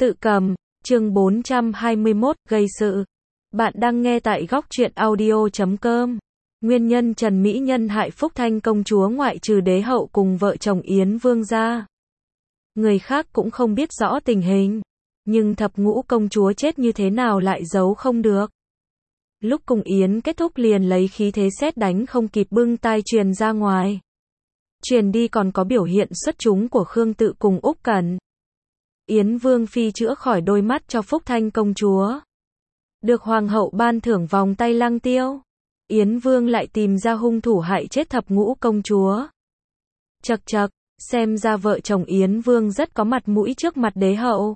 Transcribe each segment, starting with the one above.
Tự cầm, chương 421, gây sự. Bạn đang nghe tại góc truyện audio.com. Nguyên nhân Trần Mỹ Nhân hại Phúc Thanh công chúa ngoại trừ đế hậu cùng vợ chồng Yến Vương ra. Người khác cũng không biết rõ tình hình. Nhưng thập ngũ công chúa chết như thế nào lại giấu không được. Lúc cùng Yến kết thúc liền lấy khí thế sét đánh không kịp bưng tai truyền ra ngoài. Truyền đi còn có biểu hiện xuất chúng của Khương Tự cùng Úc Cẩn. Yến Vương phi chữa khỏi đôi mắt cho Phúc Thanh công chúa. Được hoàng hậu ban thưởng vòng tay lăng tiêu. Yến Vương lại tìm ra hung thủ hại chết thập ngũ công chúa. Chậc chậc, xem ra vợ chồng Yến Vương rất có mặt mũi trước mặt đế hậu.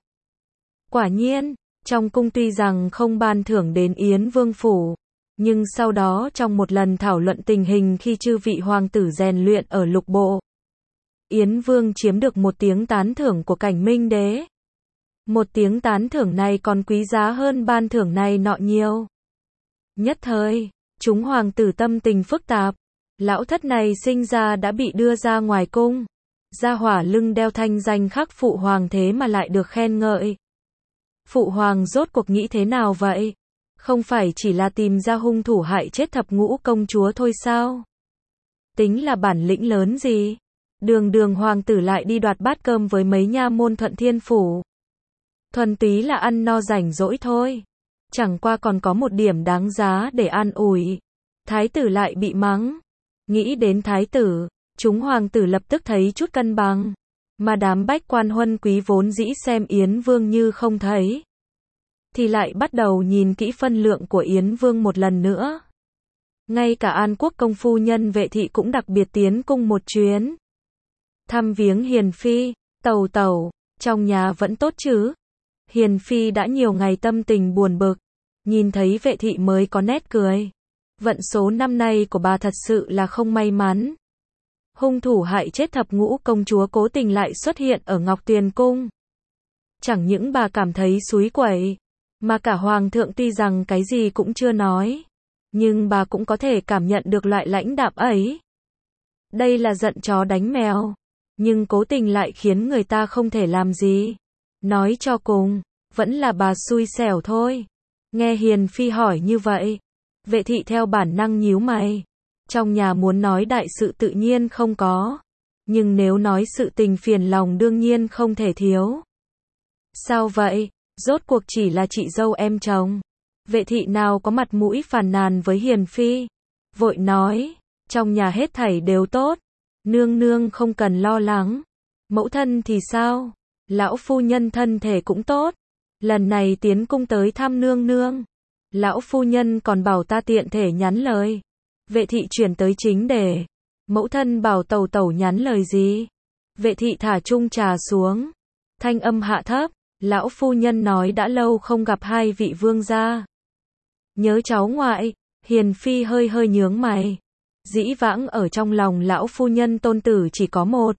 Quả nhiên, trong cung tuy rằng không ban thưởng đến Yến Vương phủ, nhưng sau đó trong một lần thảo luận tình hình khi chư vị hoàng tử rèn luyện ở lục bộ, Yến Vương chiếm được một tiếng tán thưởng của Cảnh Minh đế. Một tiếng tán thưởng này còn quý giá hơn ban thưởng này nọ nhiều. Nhất thời, chúng hoàng tử tâm tình phức tạp. Lão thất này sinh ra đã bị đưa ra ngoài cung. Gia hỏa lưng đeo thanh danh khắc phụ hoàng thế mà lại được khen ngợi. Phụ hoàng rốt cuộc nghĩ thế nào vậy? Không phải chỉ là tìm ra hung thủ hại chết thập ngũ công chúa thôi sao? Tính là bản lĩnh lớn gì? Đường đường hoàng tử lại đi đoạt bát cơm với mấy nha môn Thuận Thiên phủ. Thuần túy là ăn no rảnh rỗi thôi. Chẳng qua còn có một điểm đáng giá để an ủi. Thái tử lại bị mắng. Nghĩ đến thái tử, chúng hoàng tử lập tức thấy chút cân bằng. Mà đám bách quan huân quý vốn dĩ xem Yến Vương như không thấy, thì lại bắt đầu nhìn kỹ phân lượng của Yến Vương một lần nữa. Ngay cả An Quốc công phu nhân Vệ thị cũng đặc biệt tiến cung một chuyến. Thăm viếng Hiền Phi. Tẩu tẩu, trong nhà vẫn tốt chứ? Hiền Phi đã nhiều ngày tâm tình buồn bực, nhìn thấy Vệ thị mới có nét cười. Vận số năm nay của bà thật sự là không may mắn. Hung thủ hại chết thập ngũ công chúa cố tình lại xuất hiện ở Ngọc Tuyền cung. Chẳng những bà cảm thấy xúi quẩy, mà cả hoàng thượng tuy rằng cái gì cũng chưa nói, nhưng bà cũng có thể cảm nhận được loại lãnh đạm ấy. Đây là giận chó đánh mèo, nhưng cố tình lại khiến người ta không thể làm gì. Nói cho cùng, vẫn là bà xui xẻo thôi. Nghe Hiền Phi hỏi như vậy, Vệ thị theo bản năng nhíu mày. Trong nhà muốn nói đại sự tự nhiên không có, nhưng nếu nói sự tình phiền lòng đương nhiên không thể thiếu. Sao vậy? Rốt cuộc chỉ là chị dâu em chồng. Vệ thị nào có mặt mũi phàn nàn với Hiền Phi. Vội nói, trong nhà hết thảy đều tốt. Nương nương không cần lo lắng. Mẫu thân thì sao? Lão phu nhân thân thể cũng tốt. Lần này tiến cung tới thăm nương nương. Lão phu nhân còn bảo ta tiện thể nhắn lời. Vệ thị chuyển tới chính đề. Mẫu thân bảo tẩu tẩu nhắn lời gì? Vệ thị thả chung trà xuống. Thanh âm hạ thấp. Lão phu nhân nói đã lâu không gặp hai vị vương gia. Nhớ cháu ngoại. Hiền Phi hơi hơi nhướng mày. Dĩ vãng ở trong lòng lão phu nhân tôn tử chỉ có một.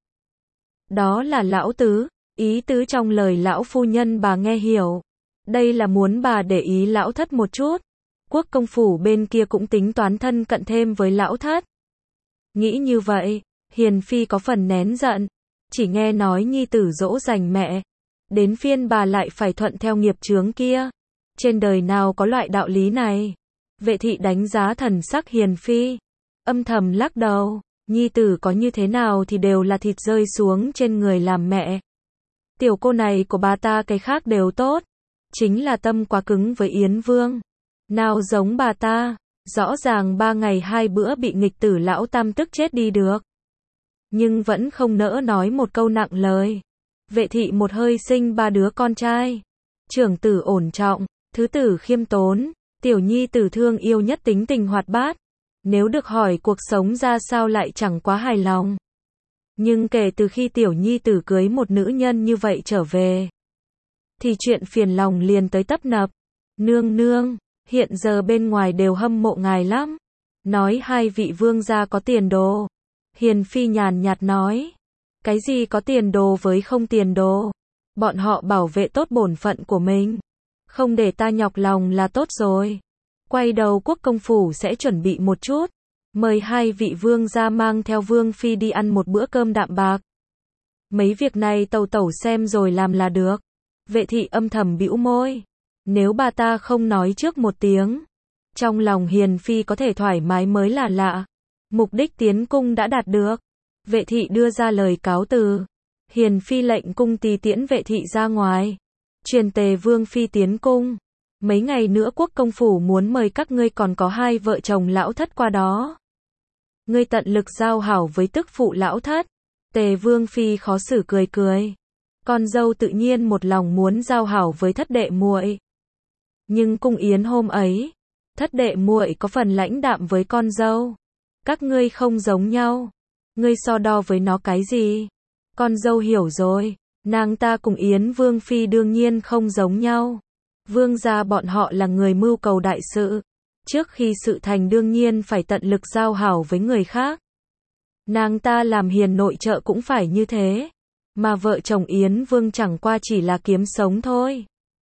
Đó là lão tứ. Ý tứ trong lời lão phu nhân bà nghe hiểu. Đây là muốn bà để ý lão thất một chút. Quốc công phủ bên kia cũng tính toán thân cận thêm với lão thất. Nghĩ như vậy, Hiền Phi có phần nén giận. Chỉ nghe nói nhi tử dỗ dành mẹ. Đến phiên bà lại phải thuận theo nghiệp chướng kia. Trên đời nào có loại đạo lý này. Vệ thị đánh giá thần sắc Hiền Phi. Âm thầm lắc đầu. Nhi tử có như thế nào thì đều là thịt rơi xuống trên người làm mẹ. Tiểu cô này của bà ta cái khác đều tốt. Chính là tâm quá cứng với Yến Vương. Nào giống bà ta, rõ ràng 3 ngày 2 bữa bị nghịch tử lão tam tức chết đi được. Nhưng vẫn không nỡ nói một câu nặng lời. Vệ thị một hơi sinh 3 đứa con trai. Trưởng tử ổn trọng, thứ tử khiêm tốn, tiểu nhi tử thương yêu nhất tính tình hoạt bát. Nếu được hỏi cuộc sống ra sao lại chẳng quá hài lòng. Nhưng kể từ khi tiểu nhi tử cưới một nữ nhân như vậy trở về, thì chuyện phiền lòng liền tới tấp nập. Nương nương, hiện giờ bên ngoài đều hâm mộ ngài lắm. Nói hai vị vương gia có tiền đồ. Hiền Phi nhàn nhạt nói. Cái gì có tiền đồ với không tiền đồ? Bọn họ bảo vệ tốt bổn phận của mình. Không để ta nhọc lòng là tốt rồi. Quay đầu quốc công phủ sẽ chuẩn bị một chút. Mời hai vị vương gia mang theo Vương Phi đi ăn một bữa cơm đạm bạc. Mấy việc này tẩu tẩu xem rồi làm là được. Vệ thị âm thầm bĩu môi. Nếu bà ta không nói trước một tiếng, trong lòng Hiền Phi có thể thoải mái mới là lạ. Mục đích tiến cung đã đạt được. Vệ thị đưa ra lời cáo từ. Hiền Phi lệnh cung tỳ tiễn vệ thị ra ngoài. Truyền Tề Vương Phi tiến cung. Mấy ngày nữa quốc công phủ muốn mời các ngươi, còn có hai vợ chồng lão thất qua đó. Ngươi tận lực giao hảo với tức phụ lão thất. Tề Vương Phi khó xử cười cười. Con dâu tự nhiên một lòng muốn giao hảo với thất đệ muội. Nhưng cung yến hôm ấy, thất đệ muội có phần lãnh đạm với con dâu. Các ngươi không giống nhau. Ngươi so đo với nó cái gì? Con dâu hiểu rồi. Nàng ta cùng Yến Vương Phi đương nhiên không giống nhau. Vương gia bọn họ là người mưu cầu đại sự. Trước khi sự thành đương nhiên phải tận lực giao hảo với người khác. Nàng ta làm hiền nội trợ cũng phải như thế. Mà vợ chồng Yến Vương chẳng qua chỉ là kiếm sống thôi.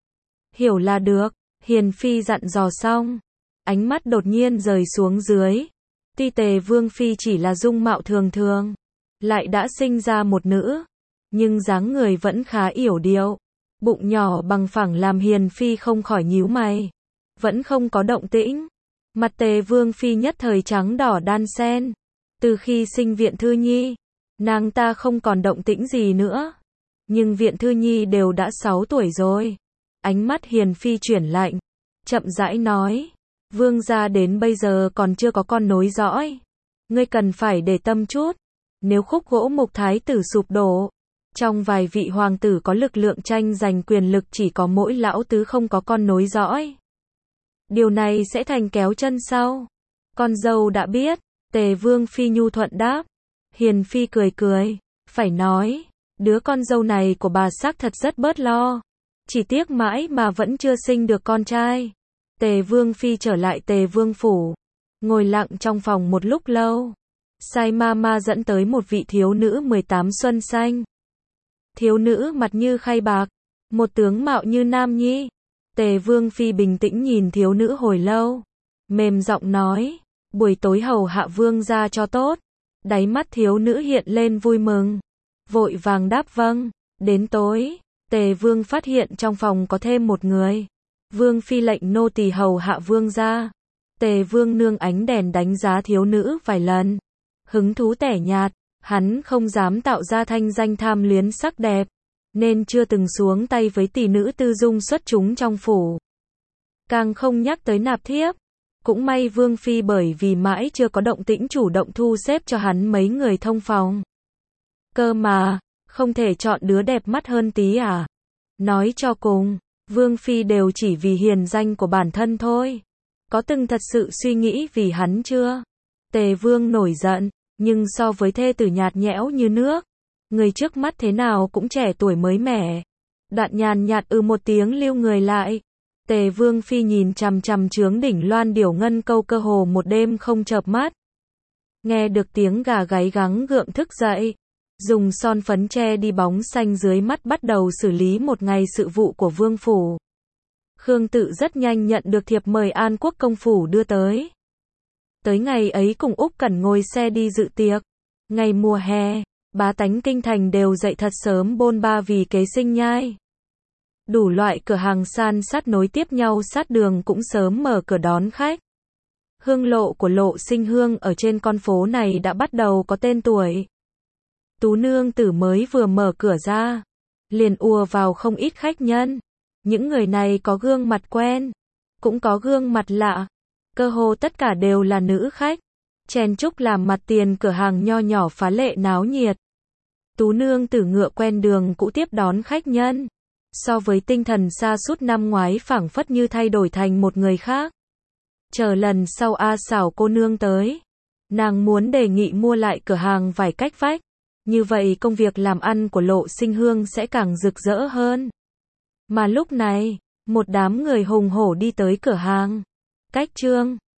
Hiểu là được. Hiền Phi dặn dò xong. Ánh mắt đột nhiên rời xuống dưới. Tuy Tề Vương Phi chỉ là dung mạo thường thường, lại đã sinh ra một nữ, nhưng dáng người vẫn khá yểu điệu. Bụng nhỏ bằng phẳng làm Hiền Phi không khỏi nhíu mày. Vẫn không có động tĩnh. Mặt Tề Vương Phi nhất thời trắng đỏ đan xen. Từ khi sinh Viện Thư Nhi, nàng ta không còn động tĩnh gì nữa. Nhưng Viện Thư Nhi đều đã 6 tuổi rồi. Ánh mắt Hiền Phi chuyển lạnh, chậm rãi nói. Vương gia đến bây giờ còn chưa có con nối dõi. Ngươi cần phải để tâm chút. Nếu khúc gỗ mục thái tử sụp đổ, trong vài vị hoàng tử có lực lượng tranh giành quyền lực chỉ có mỗi lão tứ không có con nối dõi. Điều này sẽ thành kéo chân sau. Con dâu đã biết. Tề Vương Phi nhu thuận đáp. Hiền Phi cười cười. Phải nói, đứa con dâu này của bà xác thật rất bớt lo. Chỉ tiếc mãi mà vẫn chưa sinh được con trai. Tề Vương Phi trở lại Tề Vương Phủ. Ngồi lặng trong phòng một lúc lâu. Sai Mama dẫn tới một vị thiếu nữ 18 xuân xanh. Thiếu nữ mặt như khay bạc. Một tướng mạo như nam nhi. Tề Vương Phi bình tĩnh nhìn thiếu nữ hồi lâu. Mềm giọng nói. Buổi tối hầu hạ vương gia cho tốt. Đáy mắt thiếu nữ hiện lên vui mừng. Vội vàng đáp vâng. Đến tối, Tề Vương phát hiện trong phòng có thêm một người. Vương Phi lệnh nô tỳ hầu hạ vương gia. Tề Vương nương ánh đèn đánh giá thiếu nữ vài lần. Hứng thú tẻ nhạt, hắn không dám tạo ra thanh danh tham luyến sắc đẹp, nên chưa từng xuống tay với tỷ nữ tư dung xuất chúng trong phủ. Càng không nhắc tới nạp thiếp. Cũng may Vương Phi bởi vì mãi chưa có động tĩnh chủ động thu xếp cho hắn mấy người thông phòng. Cơ mà, không thể chọn đứa đẹp mắt hơn tí à? Nói cho cùng, Vương Phi đều chỉ vì hiền danh của bản thân thôi. Có từng thật sự suy nghĩ vì hắn chưa? Tề Vương nổi giận, nhưng so với thê tử nhạt nhẽo như nước, người trước mắt thế nào cũng trẻ tuổi mới mẻ. Đoạn nhàn nhạt một tiếng lưu người lại. Tề Vương Phi nhìn chằm chằm trướng đỉnh loan điểu ngân câu cơ hồ một đêm không chợp mắt. Nghe được tiếng gà gáy gắng gượng thức dậy. Dùng son phấn che đi bóng xanh dưới mắt bắt đầu xử lý một ngày sự vụ của vương phủ. Khương Tự rất nhanh nhận được thiệp mời An Quốc công phủ đưa tới. Tới ngày ấy cùng Úc Cẩn ngồi xe đi dự tiệc. Ngày mùa hè, bá tánh kinh thành đều dậy thật sớm bôn ba vì kế sinh nhai. Đủ loại cửa hàng san sát nối tiếp nhau sát đường cũng sớm mở cửa đón khách. Hương lộ của Lộ Sinh Hương ở trên con phố này đã bắt đầu có tên tuổi. Tú nương tử mới vừa mở cửa ra, liền ùa vào không ít khách nhân. Những người này có gương mặt quen, cũng có gương mặt lạ. Cơ hồ tất cả đều là nữ khách. Chen chúc làm mặt tiền cửa hàng nho nhỏ phá lệ náo nhiệt. Tú nương tử ngựa quen đường cũ tiếp đón khách nhân. So với tinh thần sa sút năm ngoái phảng phất như thay đổi thành một người khác. Chờ lần sau A Xảo cô nương tới, nàng muốn đề nghị mua lại cửa hàng vải cách vách. Như vậy công việc làm ăn của Lộ Sinh Hương sẽ càng rực rỡ hơn. Mà lúc này, một đám người hùng hổ đi tới cửa hàng. Cách Trương